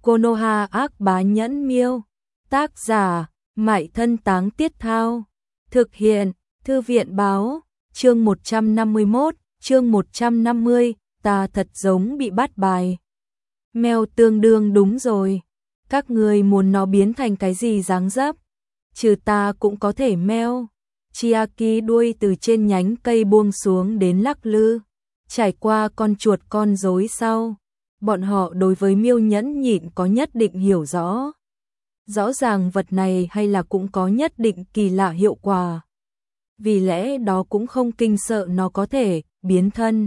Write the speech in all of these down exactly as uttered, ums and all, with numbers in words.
Konoha ác bá nhẫn miêu. Tác giả, Mại Thân Táng Tiết Thao. Thực hiện, Thư viện báo. Chương một trăm năm mươi mốt, chương một trăm năm mươi, ta thật giống bị bắt bài. Mèo tương đương đúng rồi. Các người muốn nó biến thành cái gì dáng dấp? Trừ ta cũng có thể meo. Chiaki đuôi từ trên nhánh cây buông xuống đến lắc lư, trải qua con chuột con rối sau. Bọn họ đối với miêu nhẫn nhịn có nhất định hiểu rõ. Rõ ràng vật này hay là cũng có nhất định kỳ lạ hiệu quả. Vì lẽ đó cũng không kinh sợ nó có thể biến thân.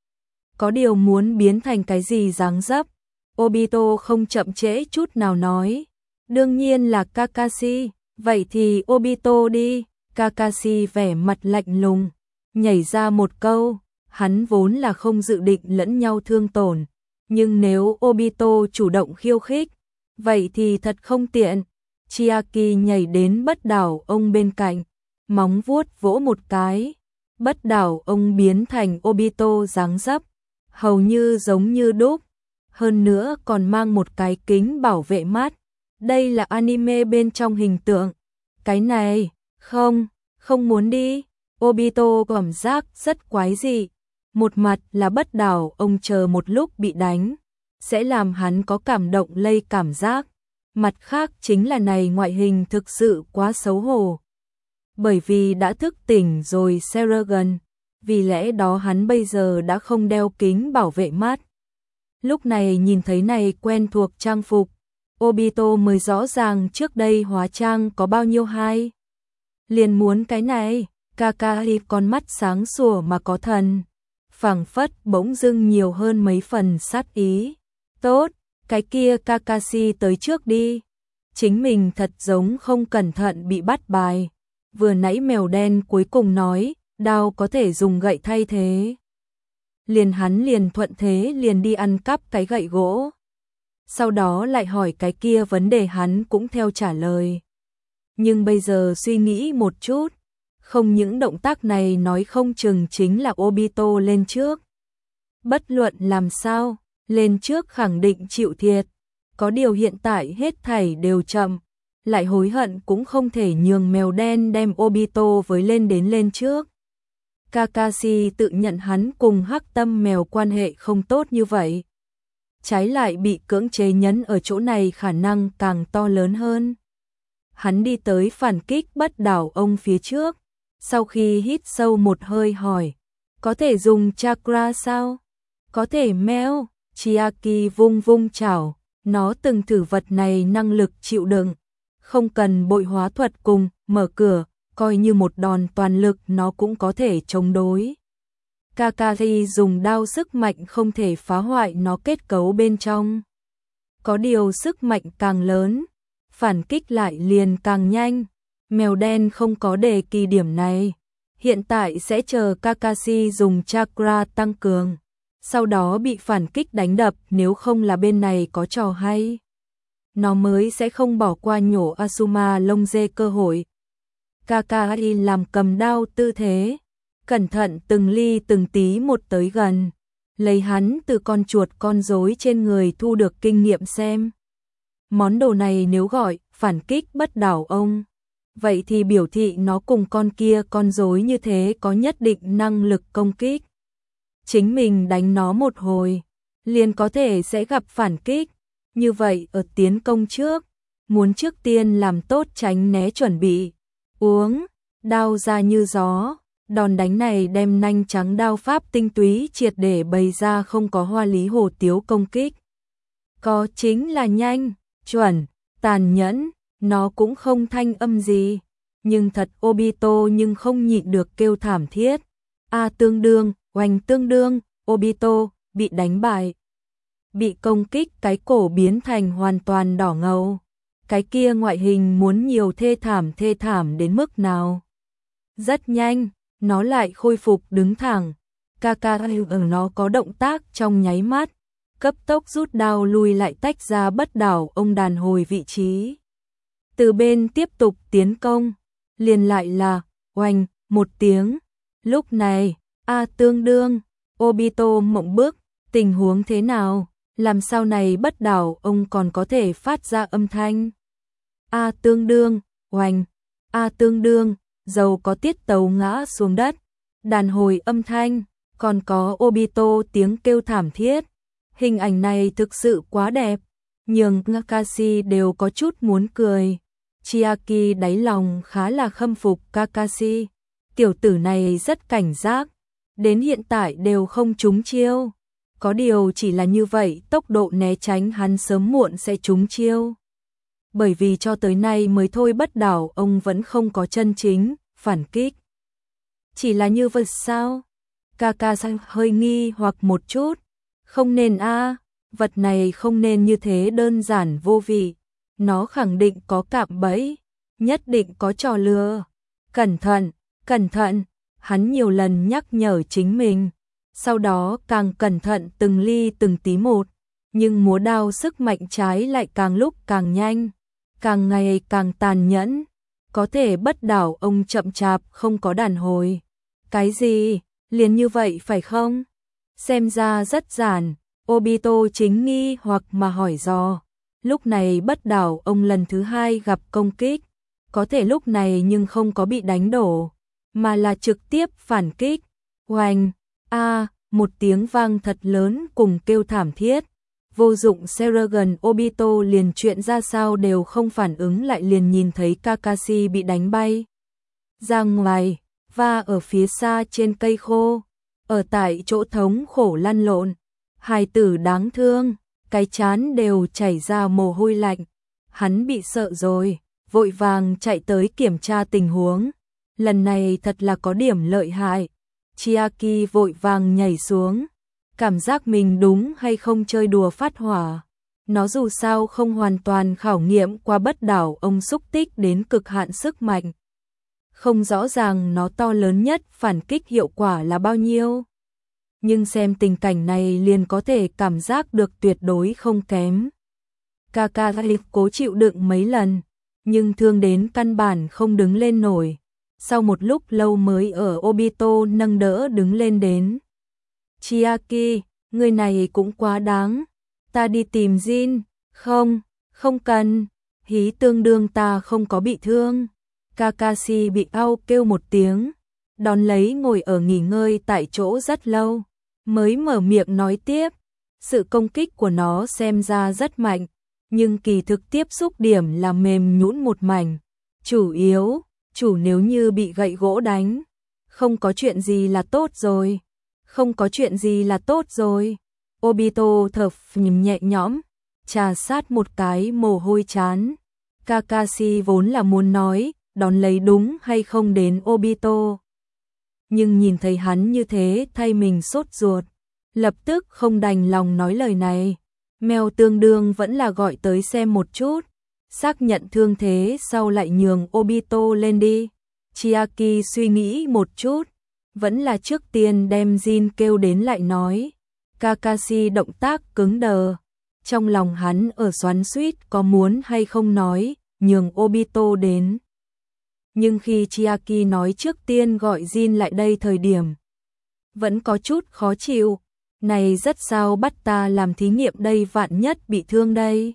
Có điều muốn biến thành cái gì dáng dấp? Obito không chậm trễ chút nào nói. Đương nhiên là Kakashi, vậy thì Obito đi. Kakashi vẻ mặt lạnh lùng, nhảy ra một câu, hắn vốn là không dự định lẫn nhau thương tổn. Nhưng nếu Obito chủ động khiêu khích, vậy thì thật không tiện. Chiaki nhảy đến bất đảo ông bên cạnh, móng vuốt vỗ một cái. Bất đảo ông biến thành Obito dáng dấp, hầu như giống như đúc. Hơn nữa còn mang một cái kính bảo vệ mắt. Đây là anime bên trong hình tượng. Cái này, không, không muốn đi. Obito cảm giác rất quái dị. Một mặt là bất đảo ông chờ một lúc bị đánh, sẽ làm hắn có cảm động lây cảm giác. Mặt khác chính là này ngoại hình thực sự quá xấu hổ. Bởi vì đã thức tỉnh rồi Seragon, vì lẽ đó hắn bây giờ đã không đeo kính bảo vệ mắt. Lúc này nhìn thấy này quen thuộc trang phục, Obito mới rõ ràng trước đây hóa trang có bao nhiêu hay. Liền muốn cái này, Kakashi con mắt sáng sủa mà có thần, phảng phất bỗng dưng nhiều hơn mấy phần sát ý. Tốt, cái kia Kakashi tới trước đi. Chính mình thật giống không cẩn thận bị bắt bài. Vừa nãy mèo đen cuối cùng nói, đao có thể dùng gậy thay thế. Liền hắn liền thuận thế liền đi ăn cắp cái gậy gỗ. Sau đó lại hỏi cái kia vấn đề hắn cũng theo trả lời. Nhưng bây giờ suy nghĩ một chút, không những động tác này nói không chừng chính là Obito lên trước. Bất luận làm sao, lên trước khẳng định chịu thiệt. Có điều hiện tại hết thảy đều chậm, lại hối hận cũng không thể nhường mèo đen đem Obito với lên đến lên trước. Kakashi tự nhận hắn cùng Hắc Tâm mèo quan hệ không tốt như vậy. Trái lại bị cưỡng chế nhấn ở chỗ này khả năng càng to lớn hơn. Hắn đi tới phản kích bất đảo ông phía trước. Sau khi hít sâu một hơi hỏi, có thể dùng chakra sao? Có thể meo. Chiaki vung vung chảo, nó từng thử vật này năng lực chịu đựng, không cần bội hóa thuật cùng mở cửa, coi như một đòn toàn lực nó cũng có thể chống đối. Kakashi dùng đao sức mạnh không thể phá hoại nó kết cấu bên trong. Có điều sức mạnh càng lớn, phản kích lại liền càng nhanh. Mèo đen không có đề kỳ điểm này. Hiện tại sẽ chờ Kakashi dùng chakra tăng cường, sau đó bị phản kích đánh đập, nếu không là bên này có trò hay. Nó mới sẽ không bỏ qua nhổ Asuma lông dê cơ hội. Kakashi làm cầm đao tư thế, cẩn thận từng ly từng tí một tới gần, lấy hắn từ con chuột con rối trên người thu được kinh nghiệm xem. Món đồ này nếu gọi phản kích bất đảo ông, vậy thì biểu thị nó cùng con kia con rối như thế có nhất định năng lực công kích. Chính mình đánh nó một hồi, liền có thể sẽ gặp phản kích. Như vậy ở tiến công trước, muốn trước tiên làm tốt tránh né chuẩn bị. Uống, đao ra như gió, đòn đánh này đem nanh trắng đao pháp tinh túy triệt để bày ra, không có hoa lý hồ tiếu công kích. Có chính là nhanh, chuẩn, tàn nhẫn, nó cũng không thanh âm gì. Nhưng thật Obito nhưng không nhịn được kêu thảm thiết. A tương đương, oanh tương đương, Obito bị đánh bại. Bị công kích cái cổ biến thành hoàn toàn đỏ ngầu. Cái kia ngoại hình muốn nhiều thê thảm thê thảm đến mức nào. Rất nhanh, nó lại khôi phục đứng thẳng. Kakashi ở nó có động tác trong nháy mắt, cấp tốc rút đao lui lại tách ra bất đảo ông đàn hồi vị trí. Từ bên tiếp tục tiến công, liền lại là oanh một tiếng. Lúc này, A tương đương, Obito mộng bức, tình huống thế nào? Làm sao này bất đảo ông còn có thể phát ra âm thanh. A tương đương, oành, A tương đương, dầu có tiết tấu ngã xuống đất, đàn hồi âm thanh, còn có Obito tiếng kêu thảm thiết. Hình ảnh này thực sự quá đẹp, nhưng Kakashi đều có chút muốn cười. Chiaki đáy lòng khá là khâm phục Kakashi, tiểu tử này rất cảnh giác, đến hiện tại đều không trúng chiêu. Có điều chỉ là như vậy, tốc độ né tránh hắn sớm muộn sẽ trúng chiêu. Bởi vì cho tới nay mới thôi bất đảo ông vẫn không có chân chính phản kích. Chỉ là như vậy sao? Kakashi hơi nghi hoặc một chút. Không nên a, vật này không nên như thế đơn giản vô vị. Nó khẳng định có cạm bẫy, nhất định có trò lừa. Cẩn thận, cẩn thận, hắn nhiều lần nhắc nhở chính mình. Sau đó càng cẩn thận từng ly từng tí một, nhưng múa đao sức mạnh trái lại càng lúc càng nhanh, càng ngày càng tàn nhẫn. Có thể bất đảo ông chậm chạp không có đàn hồi. Cái gì? Liền như vậy phải không? Xem ra rất giản. Obito chính nghi hoặc mà hỏi dò. Lúc này bất đảo ông lần thứ hai gặp công kích, có thể lúc này nhưng không có bị đánh đổ, mà là trực tiếp phản kích. Oanh, a, một tiếng vang thật lớn cùng kêu thảm thiết. Vô dụng Seragon Obito liền chuyện ra sao đều không phản ứng lại, liền nhìn thấy Kakashi bị đánh bay ra ngoài, và ở phía xa trên cây khô, ở tại chỗ thống khổ lăn lộn. Hài tử đáng thương, cái trán đều chảy ra mồ hôi lạnh. Hắn bị sợ rồi, vội vàng chạy tới kiểm tra tình huống. Lần này thật là có điểm lợi hại. Chiaki vội vàng nhảy xuống, cảm giác mình đúng hay không chơi đùa phát hỏa. Nó dù sao không hoàn toàn khảo nghiệm qua bất đảo ông xúc tích đến cực hạn sức mạnh. Không rõ ràng nó to lớn nhất phản kích hiệu quả là bao nhiêu. Nhưng xem tình cảnh này liền có thể cảm giác được tuyệt đối không kém. Kakashi cố chịu đựng mấy lần, nhưng thương đến căn bản không đứng lên nổi. Sau một lúc lâu mới ở Obito nâng đỡ đứng lên đến. Chiaki, người này cũng quá đáng. Ta đi tìm Jin. Không, không cần. Hí tương đương ta không có bị thương. Kakashi bị đau kêu một tiếng, đón lấy ngồi ở nghỉ ngơi tại chỗ rất lâu, mới mở miệng nói tiếp. Sự công kích của nó xem ra rất mạnh, nhưng kỳ thực tiếp xúc điểm là mềm nhũn một mảnh. Chủ yếu, chủ nếu như bị gậy gỗ đánh, không có chuyện gì là tốt rồi. Không có chuyện gì là tốt rồi. Obito thở phào nhẹ nhõm, trà sát một cái mồ hôi chán. Kakashi vốn là muốn nói, đón lấy đúng hay không đến Obito. Nhưng nhìn thấy hắn như thế thay mình sốt ruột, lập tức không đành lòng nói lời này. Mèo tương đương vẫn là gọi tới xem một chút, xác nhận thương thế sau lại nhường Obito lên đi. Chiaki suy nghĩ một chút, vẫn là trước tiên đem Jin kêu đến lại nói. Kakashi động tác cứng đờ, trong lòng hắn ở xoắn xuýt có muốn hay không nói, nhường Obito đến. Nhưng khi Chiaki nói trước tiên gọi Jin lại đây thời điểm, vẫn có chút khó chịu. Này rất sao bắt ta làm thí nghiệm đây, vạn nhất bị thương đây.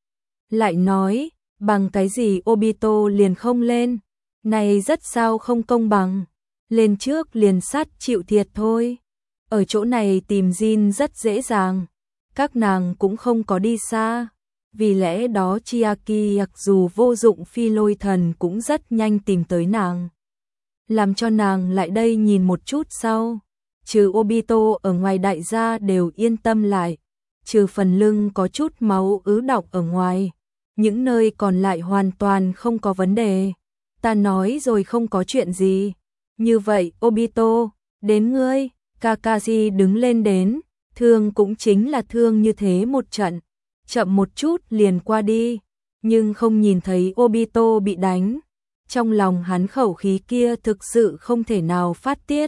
Lại nói, bằng cái gì Obito liền không lên, này rất sao không công bằng. Lên trước liền sát chịu thiệt thôi. Ở chỗ này tìm Jin rất dễ dàng, các nàng cũng không có đi xa. Vì lẽ đó Chiaki mặc dù vô dụng phi lôi thần cũng rất nhanh tìm tới nàng, làm cho nàng lại đây nhìn một chút sau. Trừ Obito ở ngoài đại gia đều yên tâm lại, trừ phần lưng có chút máu ứ đọng ở ngoài, những nơi còn lại hoàn toàn không có vấn đề. Ta nói rồi không có chuyện gì. Như vậy Obito, đến ngươi. Kakashi đứng lên đến, thương cũng chính là thương như thế một trận, chậm một chút liền qua đi, nhưng không nhìn thấy Obito bị đánh. Trong lòng hắn khẩu khí kia thực sự không thể nào phát tiết.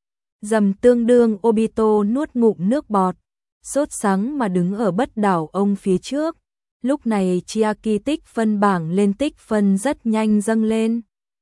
Dầm tương đương Obito nuốt ngụm nước bọt, sốt sắng mà đứng ở bất đảo ông phía trước. Lúc này Chiaki tích phân bảng lên tích phân rất nhanh dâng lên.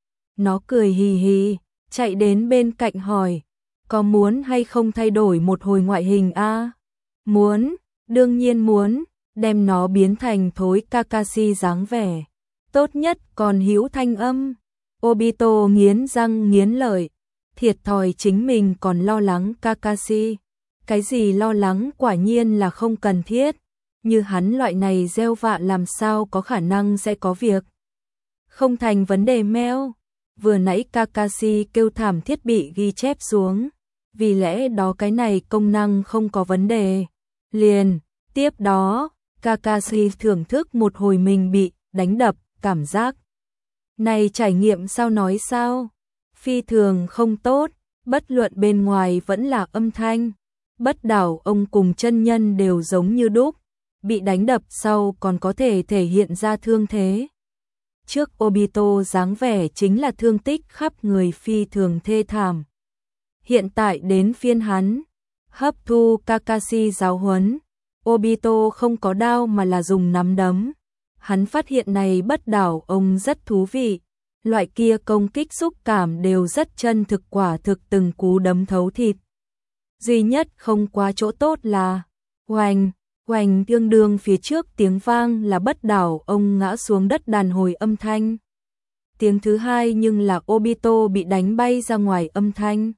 Nó cười hì hì, chạy đến bên cạnh hỏi, có muốn hay không thay đổi một hồi ngoại hình a? Muốn, Đương nhiên muốn đem nó biến thành thối Kakashi dáng vẻ. Tốt nhất còn hữu thanh âm. Obito nghiến răng nghiến lợi. Thiệt thòi chính mình còn lo lắng Kakashi. Cái gì lo lắng quả nhiên là không cần thiết. Như hắn loại này gieo vạ làm sao có khả năng sẽ có việc. Không thành vấn đề meo. Vừa nãy Kakashi kêu thảm thiết bị ghi chép xuống. Vì lẽ đó cái này công năng không có vấn đề. Liền, tiếp đó, Kakashi thưởng thức một hồi mình bị đánh đập, cảm giác. Này trải nghiệm sao nói sao? Phi thường không tốt, bất luận bên ngoài vẫn là âm thanh. Bất đảo ông cùng chân nhân đều giống như đúc. Bị đánh đập sau còn có thể thể hiện ra thương thế. Trước Obito dáng vẻ chính là thương tích khắp người phi thường thê thảm. Hiện tại đến phiên hắn, hấp thu Kakashi giáo huấn. Obito không có đao mà là dùng nắm đấm. Hắn phát hiện này bất đảo ông rất thú vị. Loại kia công kích xúc cảm đều rất chân thực, quả thực từng cú đấm thấu thịt. Duy nhất không quá chỗ tốt là oành, oành tương đương phía trước tiếng vang là bất đảo ông ngã xuống đất đàn hồi âm thanh. Tiếng thứ hai nhưng là Obito bị đánh bay ra ngoài âm thanh.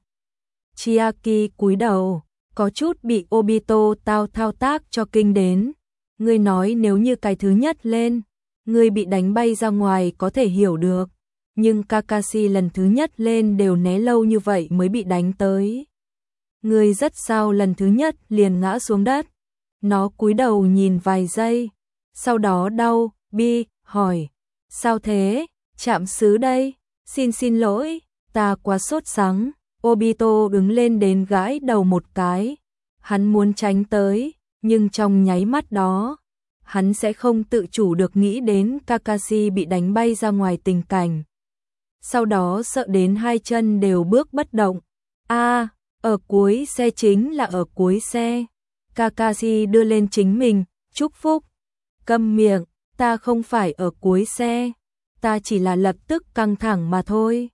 Chiaki cúi đầu, có chút bị Obito tao thao tác cho kinh đến. Ngươi nói nếu như cái thứ nhất lên, ngươi bị đánh bay ra ngoài có thể hiểu được. Nhưng Kakashi lần thứ nhất lên đều né lâu như vậy mới bị đánh tới. Ngươi rất sao lần thứ nhất liền ngã xuống đất. Nó cúi đầu nhìn vài giây, sau đó đau, bi, hỏi. Sao thế, chạm xứ đây, xin xin lỗi, ta quá sốt sắng. Obito đứng lên đến gãi đầu một cái. Hắn muốn tránh tới, nhưng trong nháy mắt đó, hắn sẽ không tự chủ được nghĩ đến Kakashi bị đánh bay ra ngoài tình cảnh. Sau đó sợ đến hai chân đều bước bất động. A, à, ở cuối xe chính là ở cuối xe. Kakashi đưa lên chính mình, chúc phúc. Câm miệng, ta không phải ở cuối xe. Ta chỉ là lập tức căng thẳng mà thôi.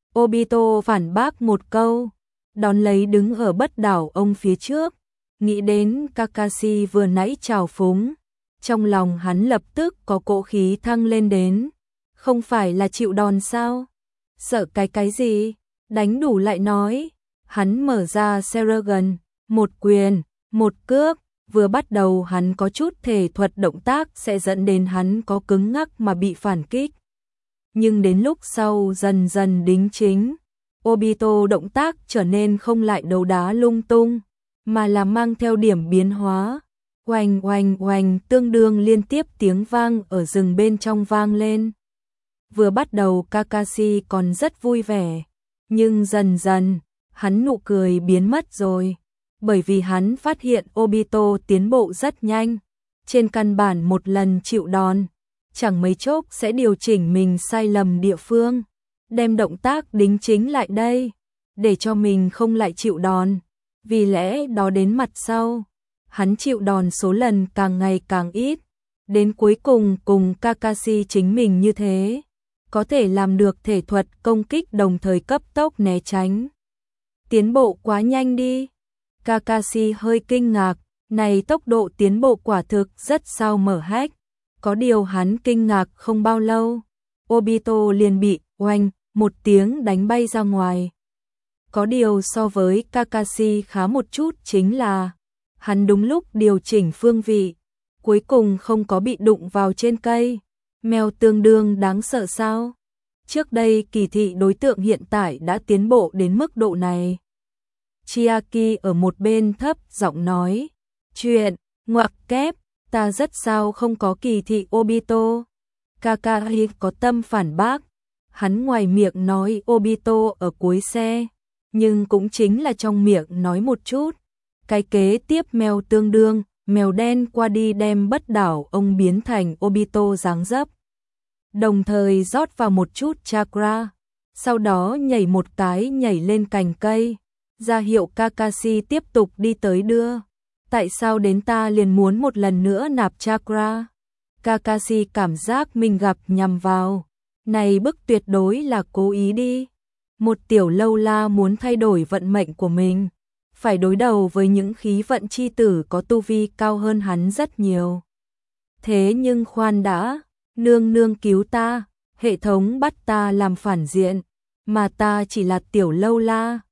Obito phản bác một câu, đón lấy đứng ở bất đảo ông phía trước. Nghĩ đến Kakashi vừa nãy trào phúng. Trong lòng hắn lập tức có cỗ khí thăng lên đến. Không phải là chịu đòn sao? Sợ cái cái gì? Đánh đủ lại nói. Hắn mở ra Sharingan, một quyền, một cước. Vừa bắt đầu hắn có chút thể thuật động tác sẽ dẫn đến hắn có cứng ngắc mà bị phản kích. Nhưng đến lúc sau dần dần đính chính, Obito động tác trở nên không lại đấu đá lung tung, mà là mang theo điểm biến hóa. Oanh oanh oanh tương đương liên tiếp tiếng vang ở rừng bên trong vang lên. Vừa bắt đầu Kakashi còn rất vui vẻ, nhưng dần dần, hắn nụ cười biến mất rồi. Bởi vì hắn phát hiện Obito tiến bộ rất nhanh. Trên căn bản một lần chịu đòn, chẳng mấy chốc sẽ điều chỉnh mình sai lầm địa phương. Đem động tác đính chính lại đây, để cho mình không lại chịu đòn. Vì lẽ đó đến mặt sau, hắn chịu đòn số lần càng ngày càng ít. Đến cuối cùng cùng Kakashi chính mình như thế. Có thể làm được thể thuật công kích đồng thời cấp tốc né tránh. Tiến bộ quá nhanh đi. Kakashi hơi kinh ngạc, này tốc độ tiến bộ quả thực rất sao mở hách. Có điều hắn kinh ngạc không bao lâu, Obito liền bị oanh một tiếng đánh bay ra ngoài. Có điều so với Kakashi khá một chút chính là hắn đúng lúc điều chỉnh phương vị, cuối cùng không có bị đụng vào trên cây. Mèo tương đương đáng sợ sao? Trước đây kỳ thị đối tượng hiện tại đã tiến bộ đến mức độ này. Chiaki ở một bên thấp giọng nói, chuyện, ngoặc kép, ta rất sao không có kỳ thị Obito. Kakashi có tâm phản bác, hắn ngoài miệng nói Obito ở cuối xe, nhưng cũng chính là trong miệng nói một chút. Cái kế tiếp mèo tương đương, mèo đen qua đi đem bất đảo ông biến thành Obito dáng dấp. Đồng thời rót vào một chút chakra, sau đó nhảy một cái nhảy lên cành cây, ra hiệu Kakashi tiếp tục đi tới đưa. Tại sao đến ta liền muốn một lần nữa nạp chakra? Kakashi cảm giác mình gặp nhầm vào. Này bức tuyệt đối là cố ý đi. Một tiểu lâu la muốn thay đổi vận mệnh của mình. phải đối đầu với những khí vận chi tử có tu vi cao hơn hắn rất nhiều. Thế nhưng khoan đã, nương nương cứu ta, hệ thống bắt ta làm phản diện, mà ta chỉ là tiểu lâu la,